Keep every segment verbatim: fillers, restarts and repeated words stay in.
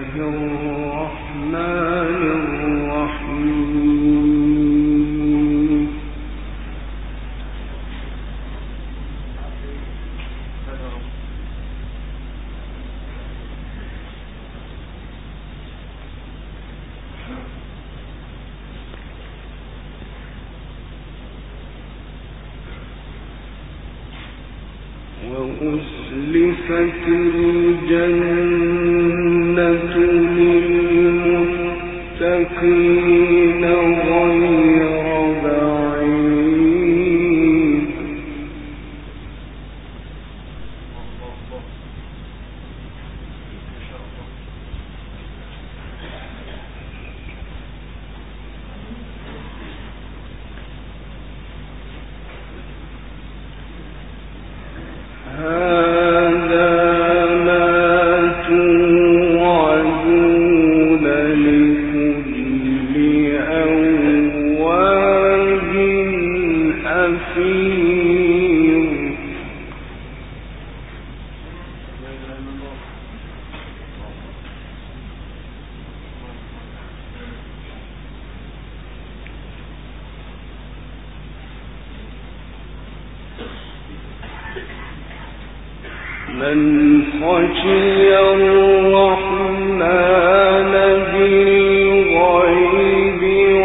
وأزلفت الجنة للمتقين غير بعيد من خشي الرحمن بالغيب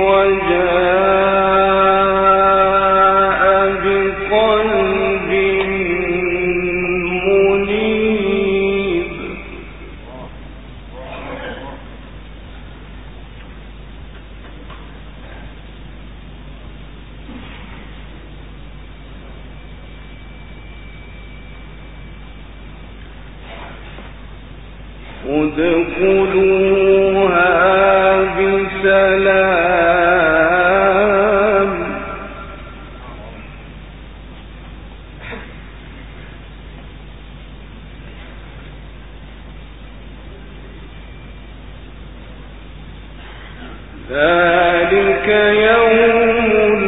وجاء بقلب منيب ادخلوها بسلام ذلك يوم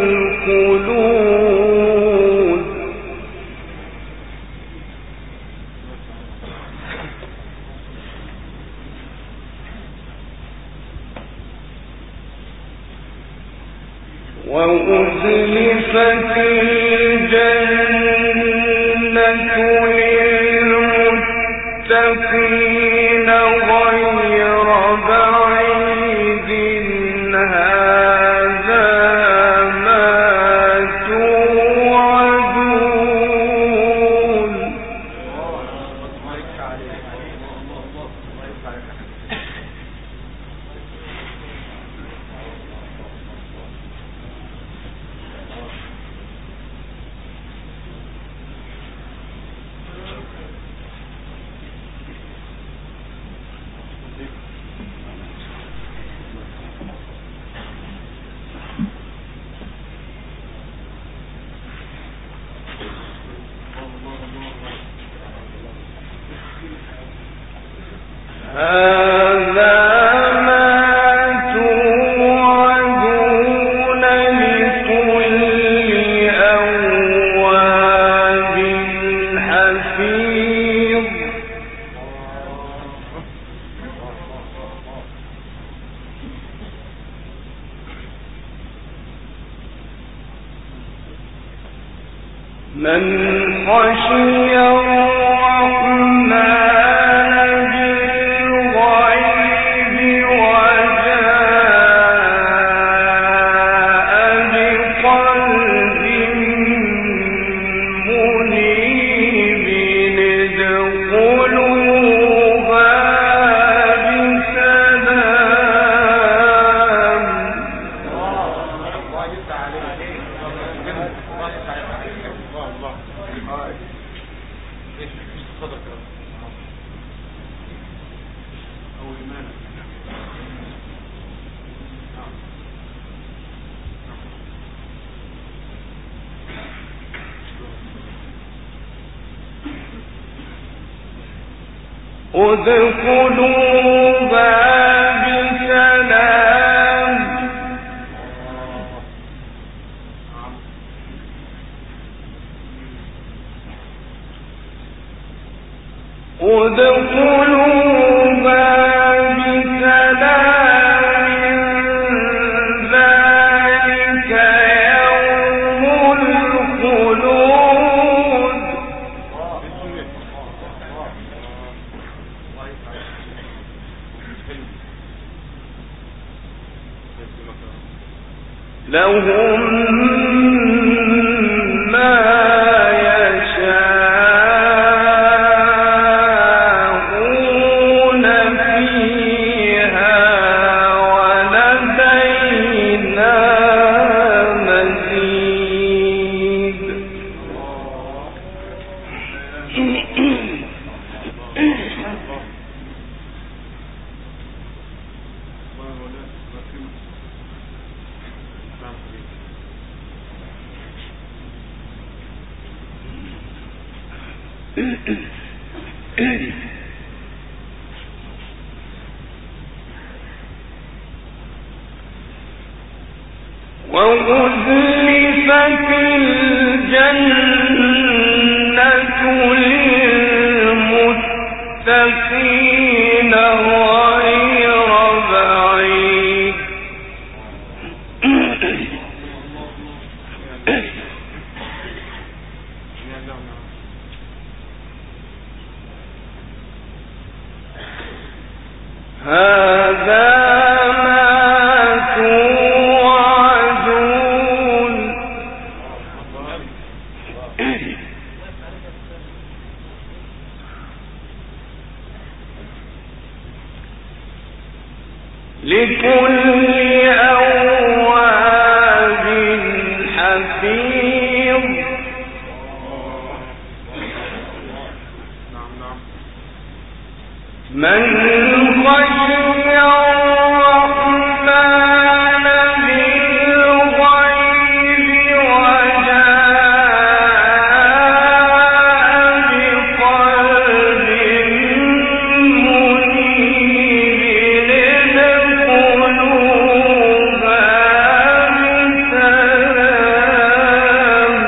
الخلود وأزلفت الجنة للمتقين غير بعيد هذا ما توعدون هذا ما توعدون لكل أواب حفيظ من خشي الرحمن ادخلوها بسلام ادخلوها وأزلفت الجنة للمتقين غير بعيد هذا لكل أواب حفيظ من خشي الرحمن بالغيب وجاء بقلب منيب ادخلوها بسلام.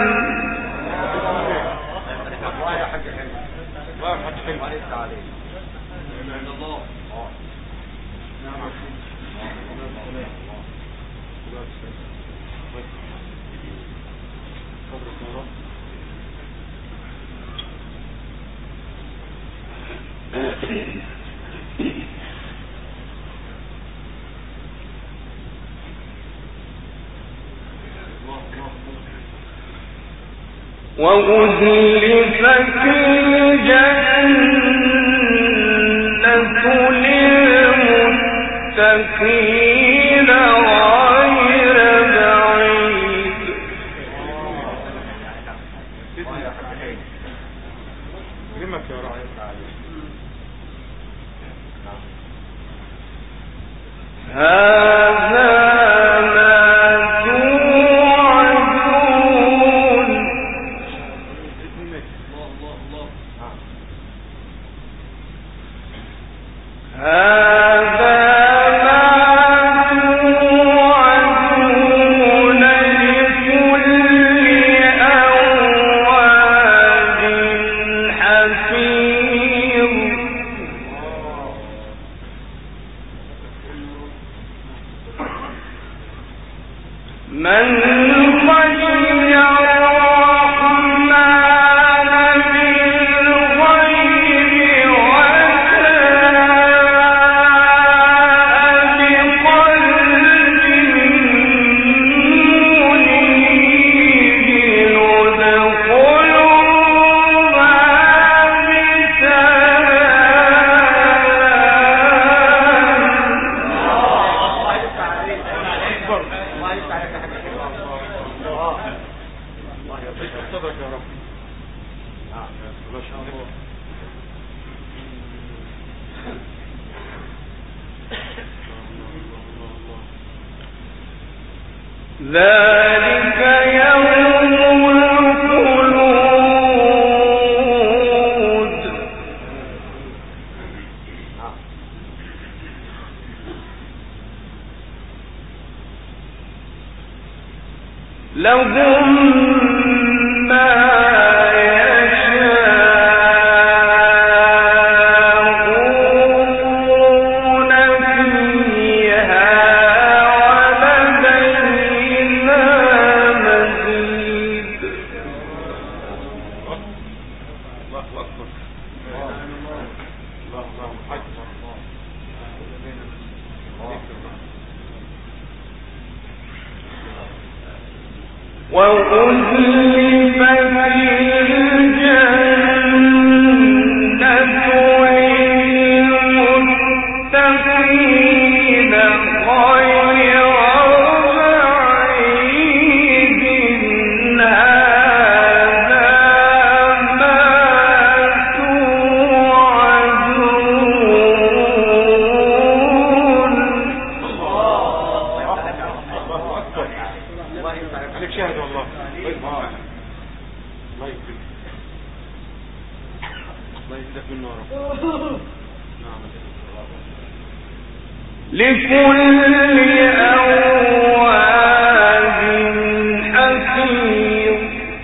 وأزلفت الجنة للمتقين غير بعيد هذا من خشي الرحمن بالغيب وجاء بقلب منيب ادخلوها ذلك يوم الخلود لهم ما يشاءون فيها ولدينا مزيد. الله أكبر. وأزلفت الجنة للمتقين غير بعيد هذا ما توعدون. عليك شاهد والله. الله يكرمك. لكل أواب حفيظ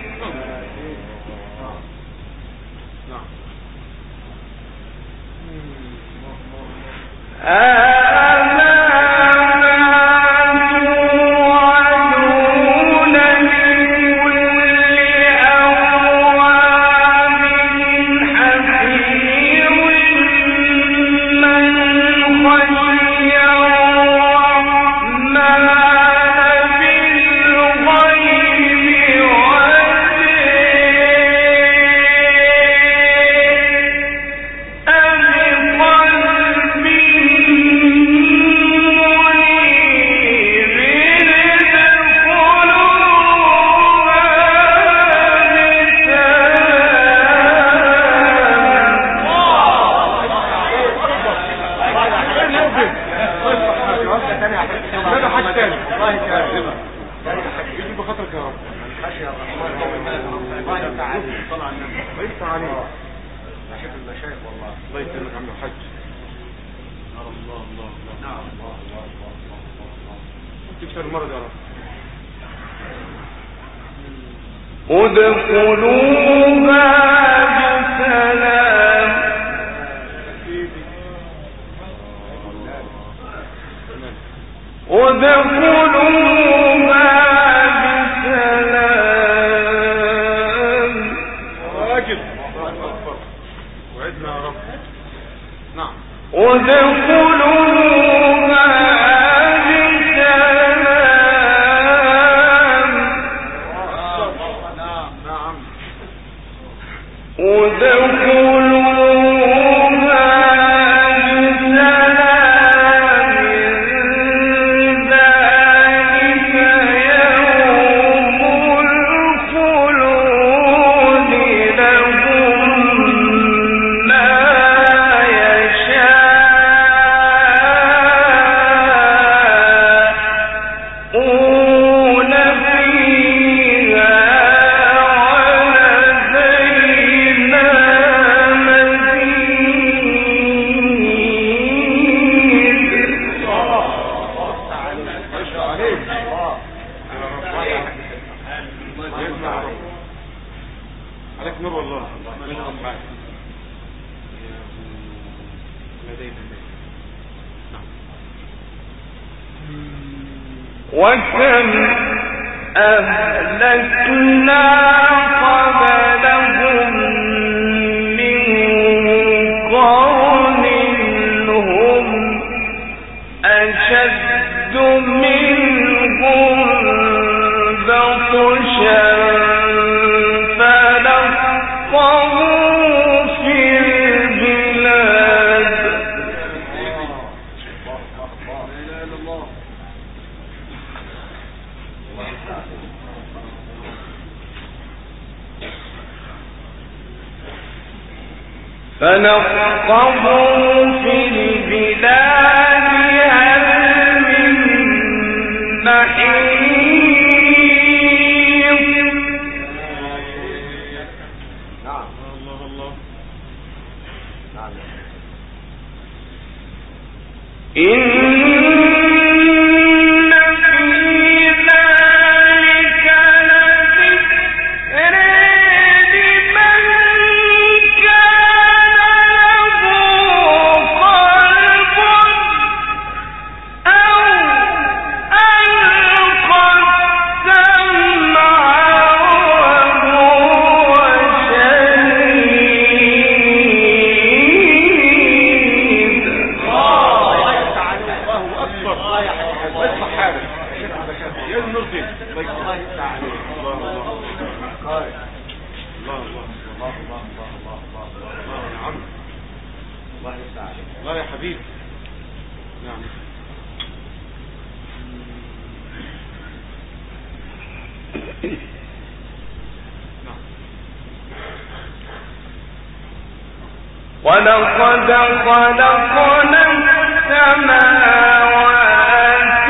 ادخلوها بسلام ادخلوها بسلام واجب وعدنا يا رب. نعم ادخلوها وكم أهلكنا قبلهم من قرن هم أشد منهم بطشا فنقبوا في البلاد. فنقبوا في البلاد هل من محيص. نعم الله الله نعم. لا يا حبيبي. نعم ولقد خلقنا السماوات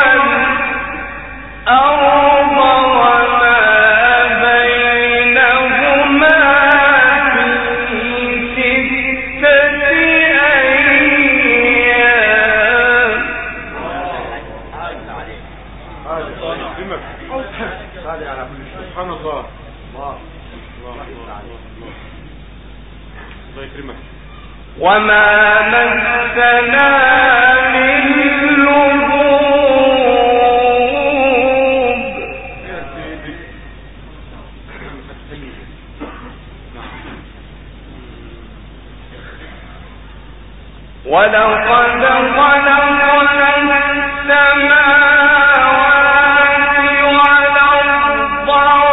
والأرض وما بينهما في سبحان الله. الله الله الله الله يكرمك. وما مسنا من لغوب. ولقد خلقنا السماوات والأرض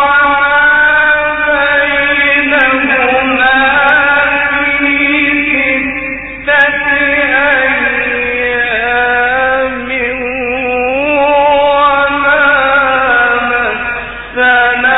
وما بينهما في ستة أيام وما مسنا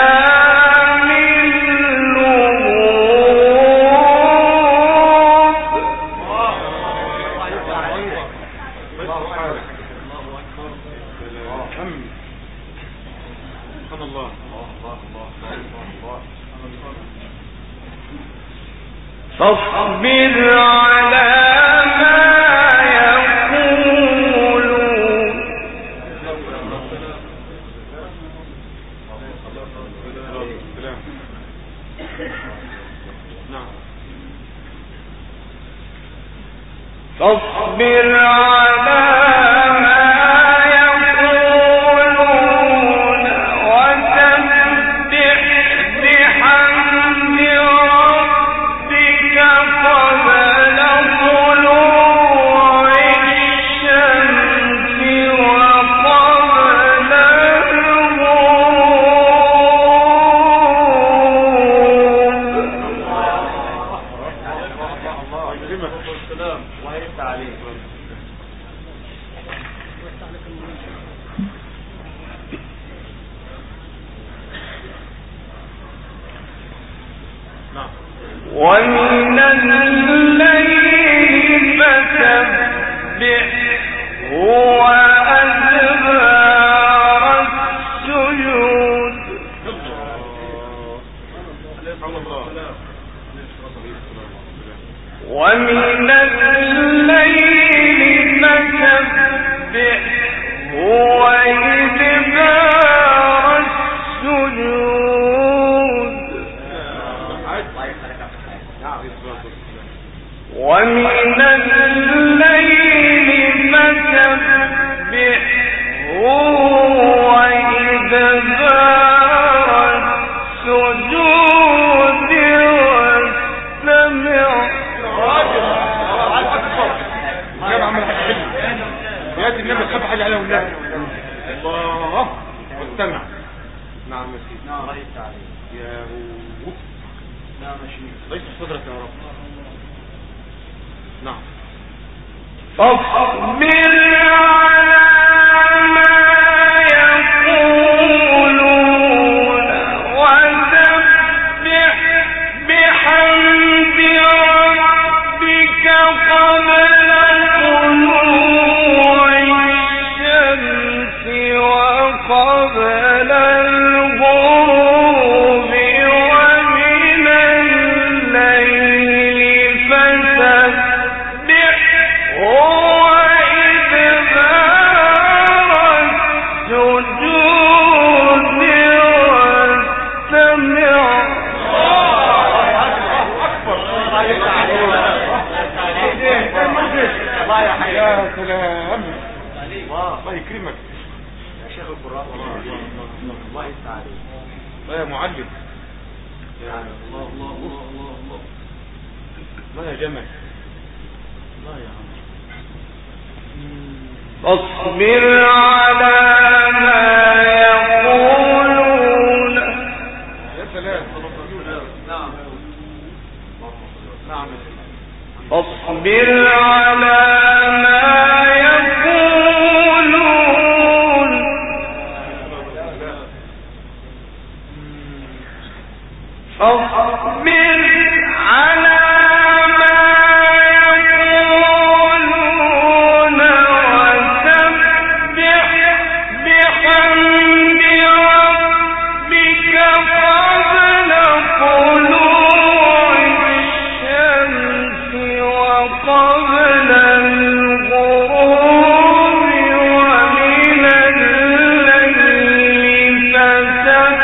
فاصبر على ما يقولون. فاصبر على ما يقولون وسبح بحمد ربك قبل طلوع الشمس وقبل ومن الليل فسبحه وأدبار السجود. ومن الليل فسبحه وأدبار السجود. ومن الليل فسبحه وإدبار السجود واستمع. يأتي النبي الخبح اللي عليه والنبي الله واستمع. نعم يا سيدي. نعم رئيس عليه يا رب. نعم يا شيخ. رئيس صدرك يا رب. نعم. فاصبر على ما يقولون وسبح بحمد ربك قبل طلوع الشمس وقبل الغروب ومن الليل فسبح وإدبار السجود واستمع. الله يا حي. يا سلام. الله يكرمك يا شيخ القرآن. الله يستعان. الله يا معلم. يا الله الله الله الله الله. ما يا جمل. الله يا عم. فاصبر على ما يقولون. يا سلام. نعم نعم. فاصبر على ما يقولون. فاصبر على ما يقولون وسبح بحمد ربك قبل طلوع الشمس وقبل الغروب ومن الليل فسبح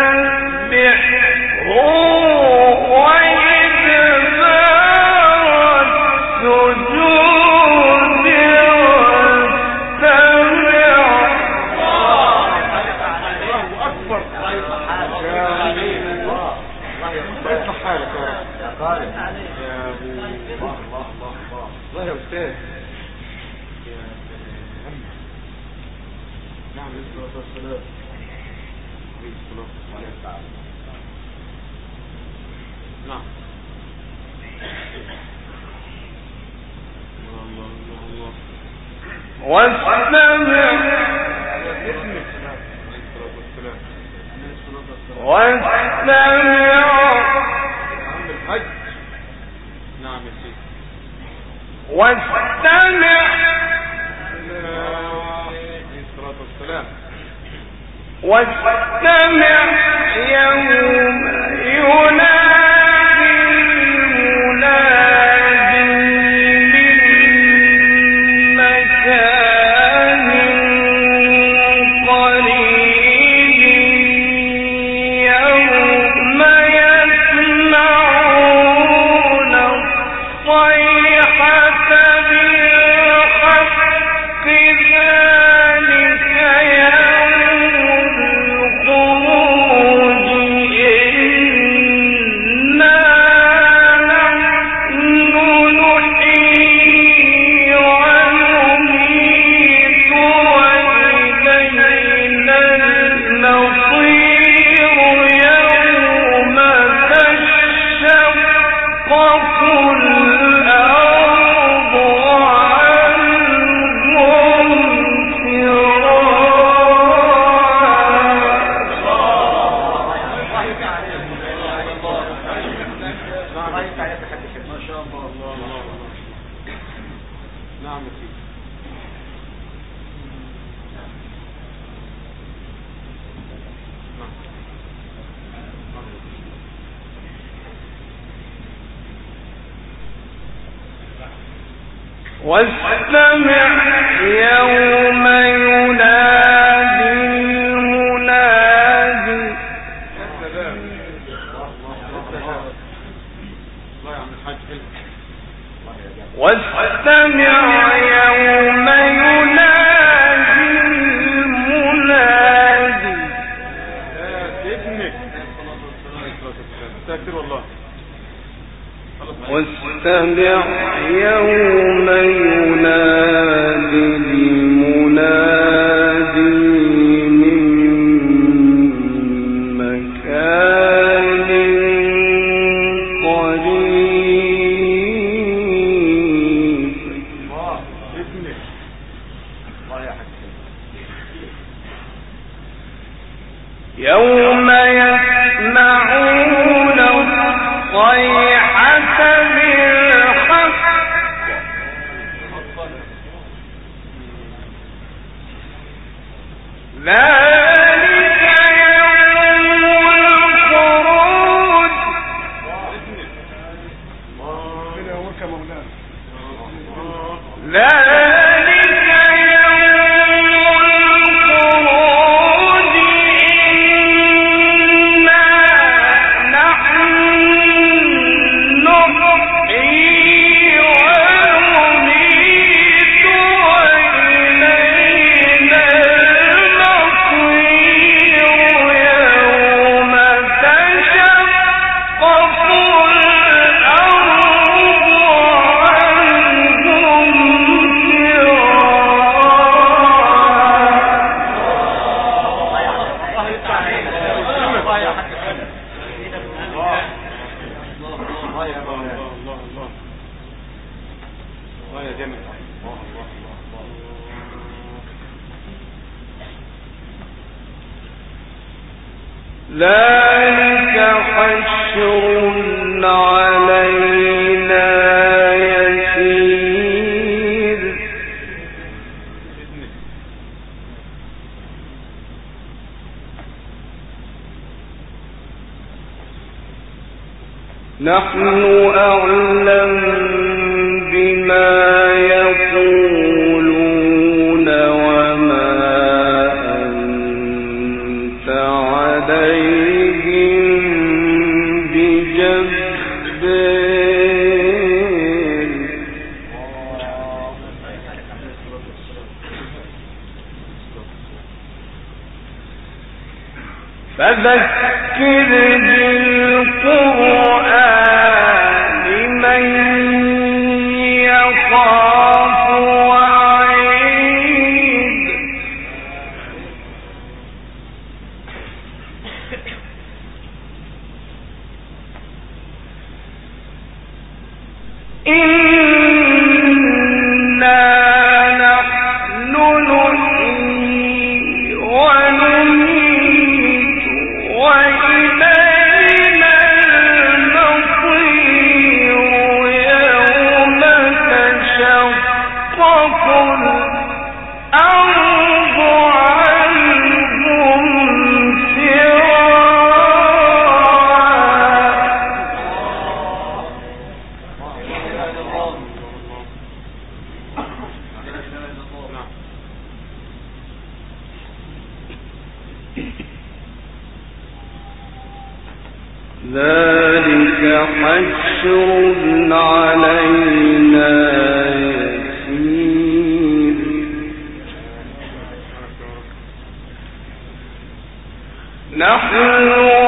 واستمع يوم ينادي المنادي واستمع يوم ينادي المنادي واستمع يوم ينادي المنادي من مكان قريب. يوم يسمعون الصيحة بالحق ذلك يوم الخروج. ذلك يوم الخروج إنا نحن نحيي ونميت وإلينا المصير يوم تشقق الأرض عنهم ذلك حشر علينا يسير. نحن أعلم بما يقولون وما أنت عليهم فذكر بالقرآن من يخاف وعيد إنا نحن نحيي ونميت وإلينا المصير يوم تشقق الأرض عنهم ذلك حشر علينا يسير نحن